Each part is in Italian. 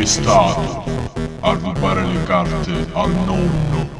stato a rubare le carte al nonno?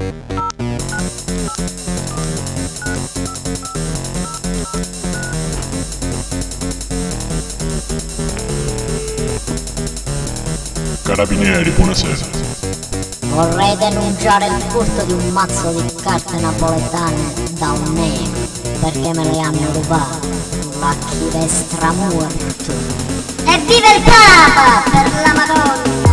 Carabinieri, buonasera. Vorrei denunciare il furto di un mazzo di carte napoletane da un negro, perché me le hanno rubate. Ma chi destra morto. Evviva il Papa, per la Madonna!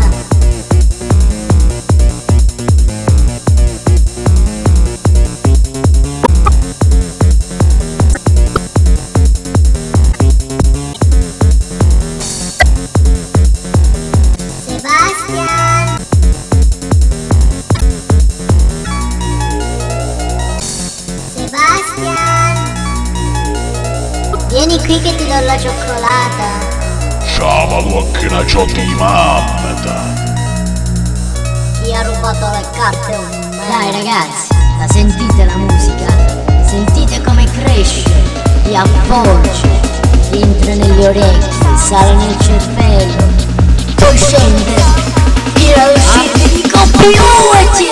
Vieni qui che ti do la cioccolata. Sciamalo che ne c'ho di mamma. Chi ha rubato le carte è un me. Dai ragazzi, la sentite la musica? Sentite come cresce, vi avvolge, vi entra negli orecchi, sale nel cervello, poi scende, tira uscire, dico più.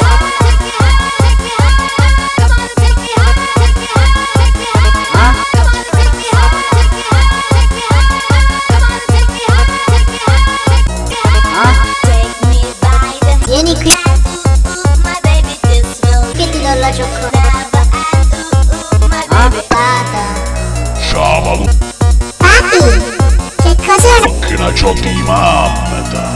Vieni qui che ti do la cioccolata. Sciamalo Papi, che cos'è? che ne c'ho di mamma.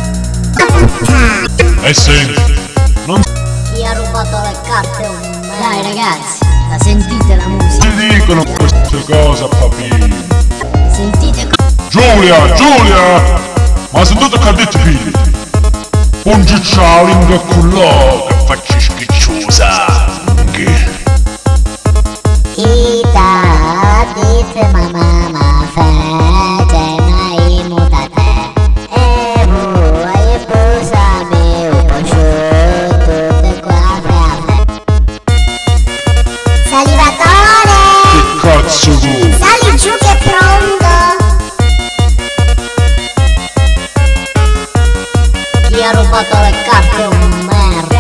E senti, non Chi ha rubato le carte è un me. Dai ragazzi, la sentite la musica? ti dicono queste cose, papì. Sentite Giulia! Ma sentite che ha detto figli? Un ciccialingo cullo che faccio schicciusa. Ita dite mamma fete mai mutate. E voi posami un po' sciutto de qua frate. Salivatore! Che cazzo tu? Sali giù che è pronto! Chi ha rubato le carte è un merda.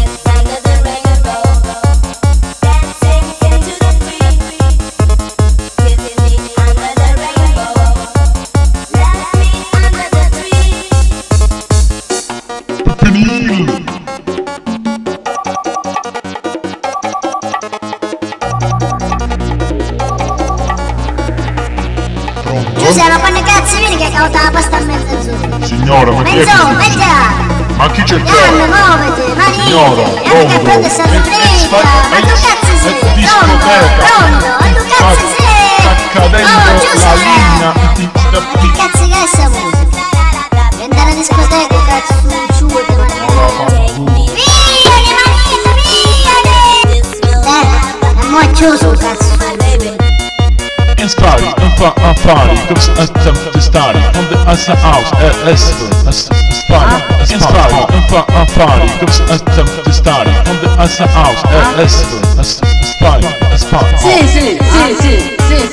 Pepinil! Giuseppe, ma quando cazzo vieni che cauta la pasta a mezzo? Signora, ma chi è Mezzo, che... mezza! Ma chi c'è Andiamo, qua? muoviti, manini! Signora, Anche che pronto sta rubrica! Ma tu cazzo sei? Pronto, pronto! Ma tu cazzo sei? Sta cadendo la linea. Ma che cazzo che è sta musica? Devi andare a discoteca, cazzo, su e te manini! Via, che manini, via! E mo' è chiuso, cazzo! Stari, affari, comes a stari, on the assa house, stari, affari, comes a stari, on the assa house, stari, Sì,